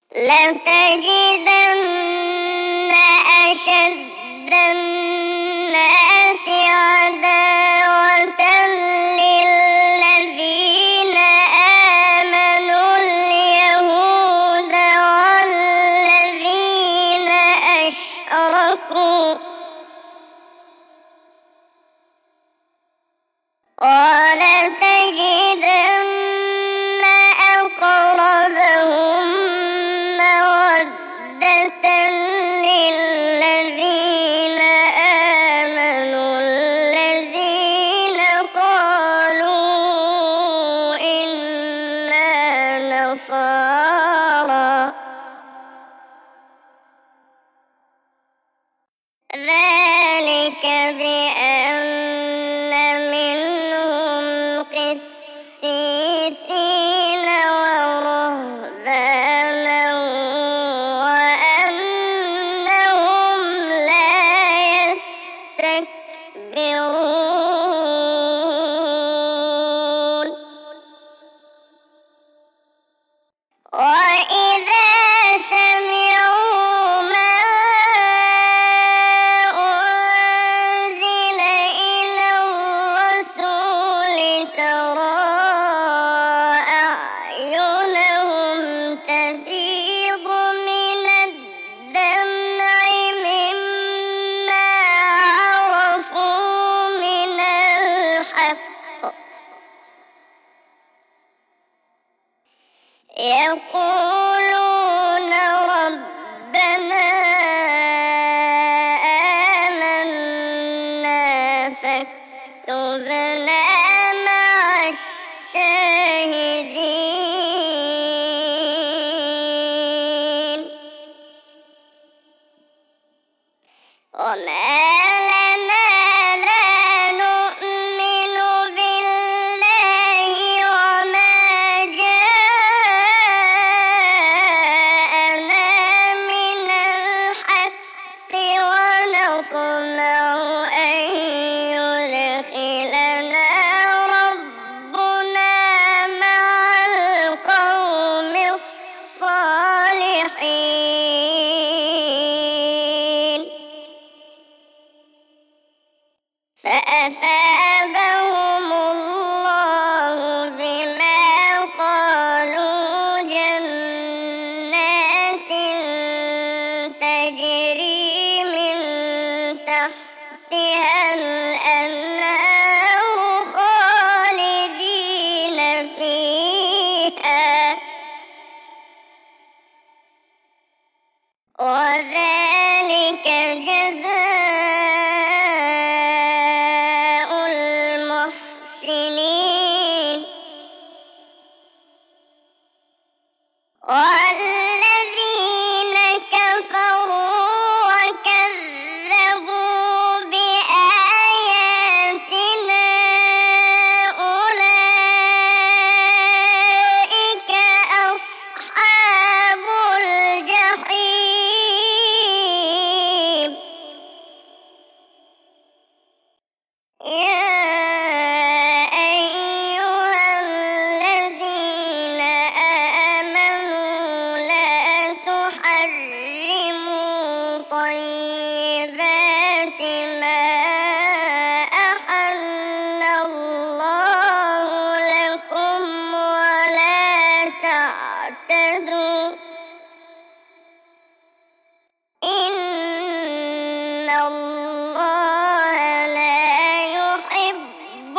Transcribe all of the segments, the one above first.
لتجدن أشد الناس عداوة للذين آمنوا اليهود والذين أشركوا ولتجدن أقربهم مودة للذين آمنوا الذين قالوا إنا نصارى ذلك بأن منهم قسيسين ورهبانا وأنهم لا يستكبرون وإذا سمعوا ما أنزل إلى الرسول ترى أعينهم تفيض من الدمع مما عرفوا من الحق يقولون ربنا آمنا فاكتبنا مع الشاهدين وما لنا لا نؤمن بالله وما جاءنا من الحق ونطمع أن يدخلنا ربنا مع القوم الصالحين فأثابهم الله بما قالوا جنات تجري من تحتها الأنهار خالدين فيها وذلك جزاء المحسنين والذين كفروا وكذبوا بآياتنا أولئك أصحاب الجحيم يا أيها الذين آمنوا لا تحرموا طيبات ما أحل الله لكم ولا تعتدوا إن الله لا يحب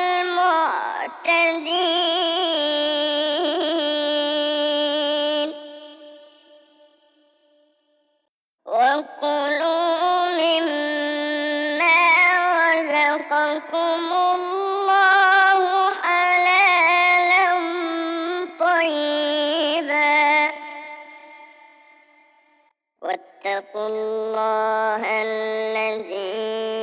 المعتدين وكلوا مما رزقكم الله حلالا طيبا واتقوا الله الذي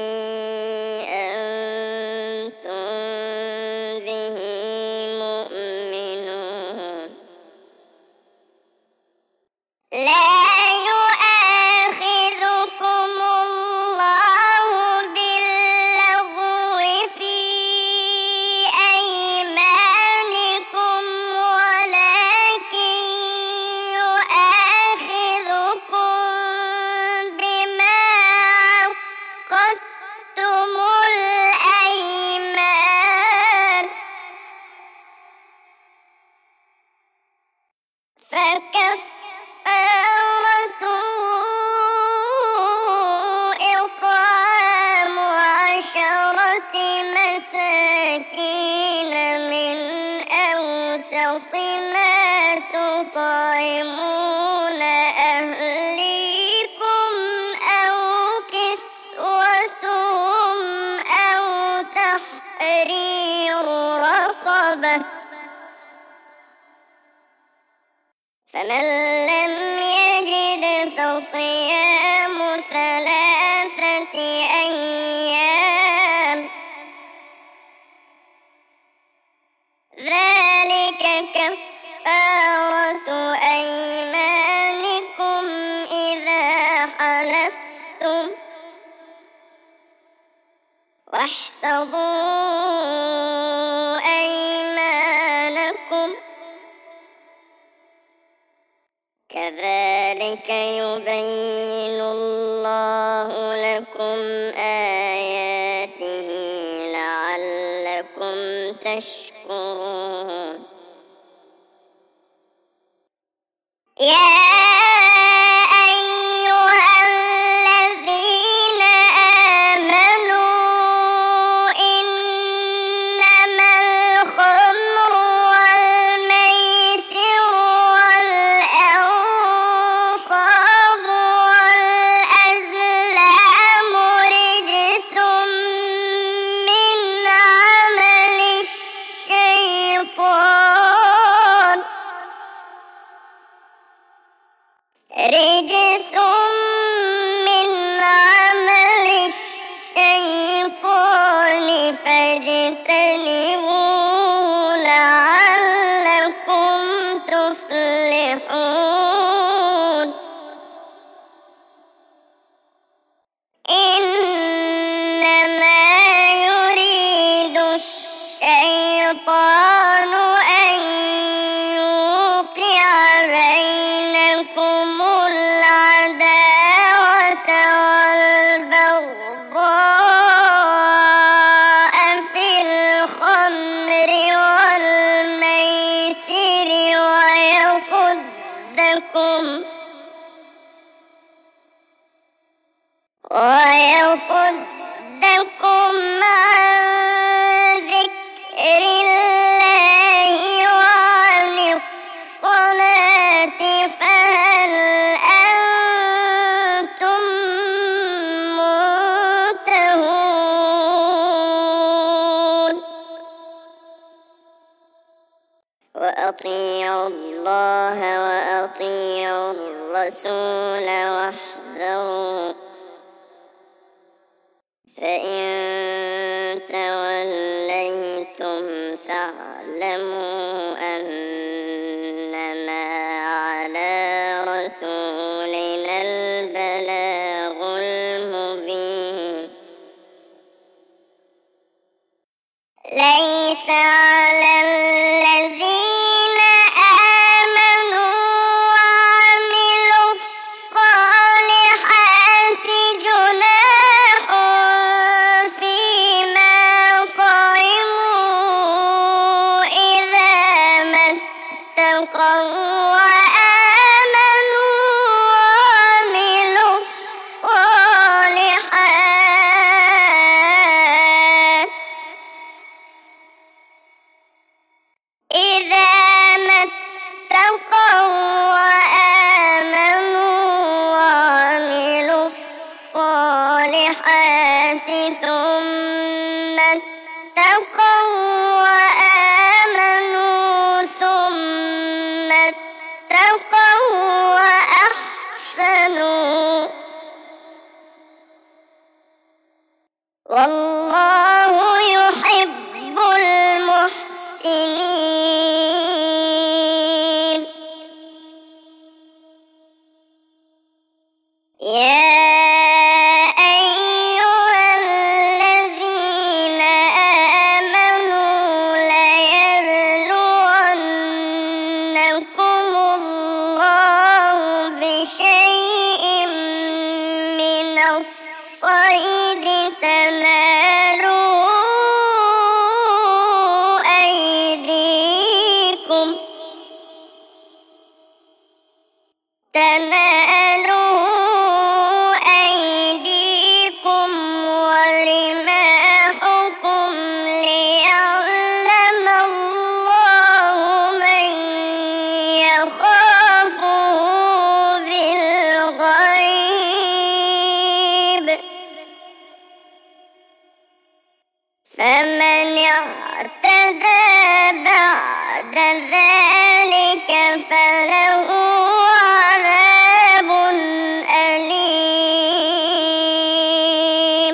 أنتم به مؤمنون لا يؤاخذكم الله باللغو في أيمانكم ولكن إطعام 10 مساكين من أوسط ما تطعمون أهليكم أو كسوتهم أو تحرير رقبة، فمن لم يجد فصيام 3 أيام، ذلك كفارة أيمانكم إذا حلفتم، واحفظوا أيمانكم، كذلك يبين الله لكم آياته لعلكم تشكرون. يا أيها الذين آمنوا إنما الخمر والميسر والأنصاب والأزلام رجس من عمل الشيطان، رجس من عمل الشيطان فاجتنبوه لعلكم تفلحون. إنما يريد الشيطان أن يوقع بينكم العداوة والبغضاء في الخمر والميسر ويصدكم عن ذكر الله وعن الصلاة، فهل أنتم منتهون؟ وأطيعوا الله وأطيعوا الرسول واحذروا، فإن توليتم فاعلموا أنما على رسولنا البلاغ المبين. ليس على الذين آمنوا وعملوا الصالحات جناح فيما طعموا إذا ما اتقوا وآمنوا وعملوا الصالحات، إذا ما اتقوا وآمنوا وعملوا الصالحات ثم اتقوا وآمنوا ثم اتقوا وأحسنوا، والله يحب المحسنين. يا أيها الذين آمنوا ليبلونكم الله بشيء من الصيد تنالوا أيديكم تناله أيديكم ورماحكم ليعلم الله من يخافه بالغيب فمن اعتدى بعد ذلك فله عذاب أليم.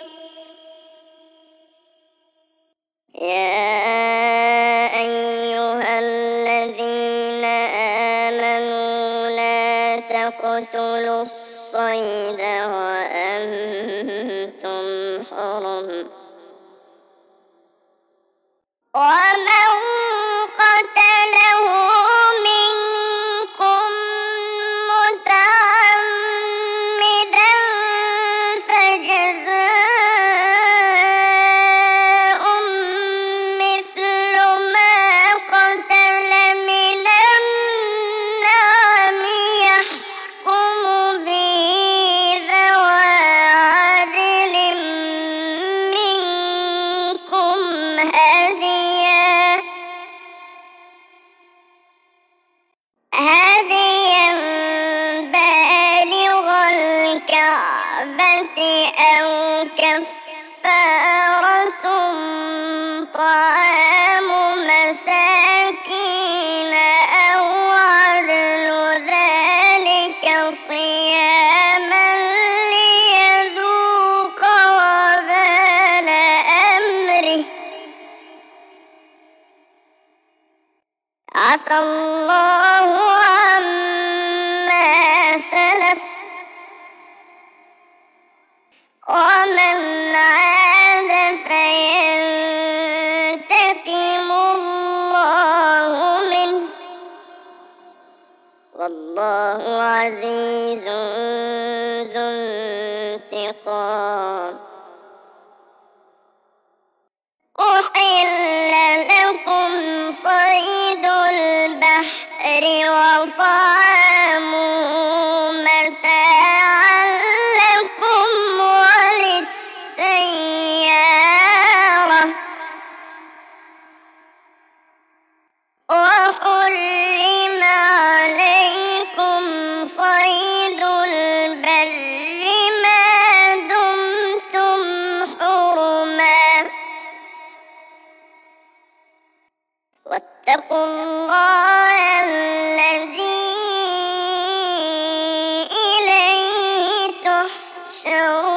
يا أيها الذين آمنوا لا تقتلوا الصيد وأنتم حرم ومن قتله منكم متعمدا فجزاء مثل ما قتل من النعم يحكم به ذوى عدل منكم هديا بالغ الكعبة أو كفارة طعام مساكين أو عدل ذلك صياما ليذوق وبال أمره عفى الله عما سلف ومن عاد فينتقم الله منه والله عزيز ذو انتقام. أحل لكم صيد البحر وطعامه متاعا لكم وللسيارة وحرم عليكم صيد البر ما دمتم حرما واتقوا الله الذي إليه تحشرون.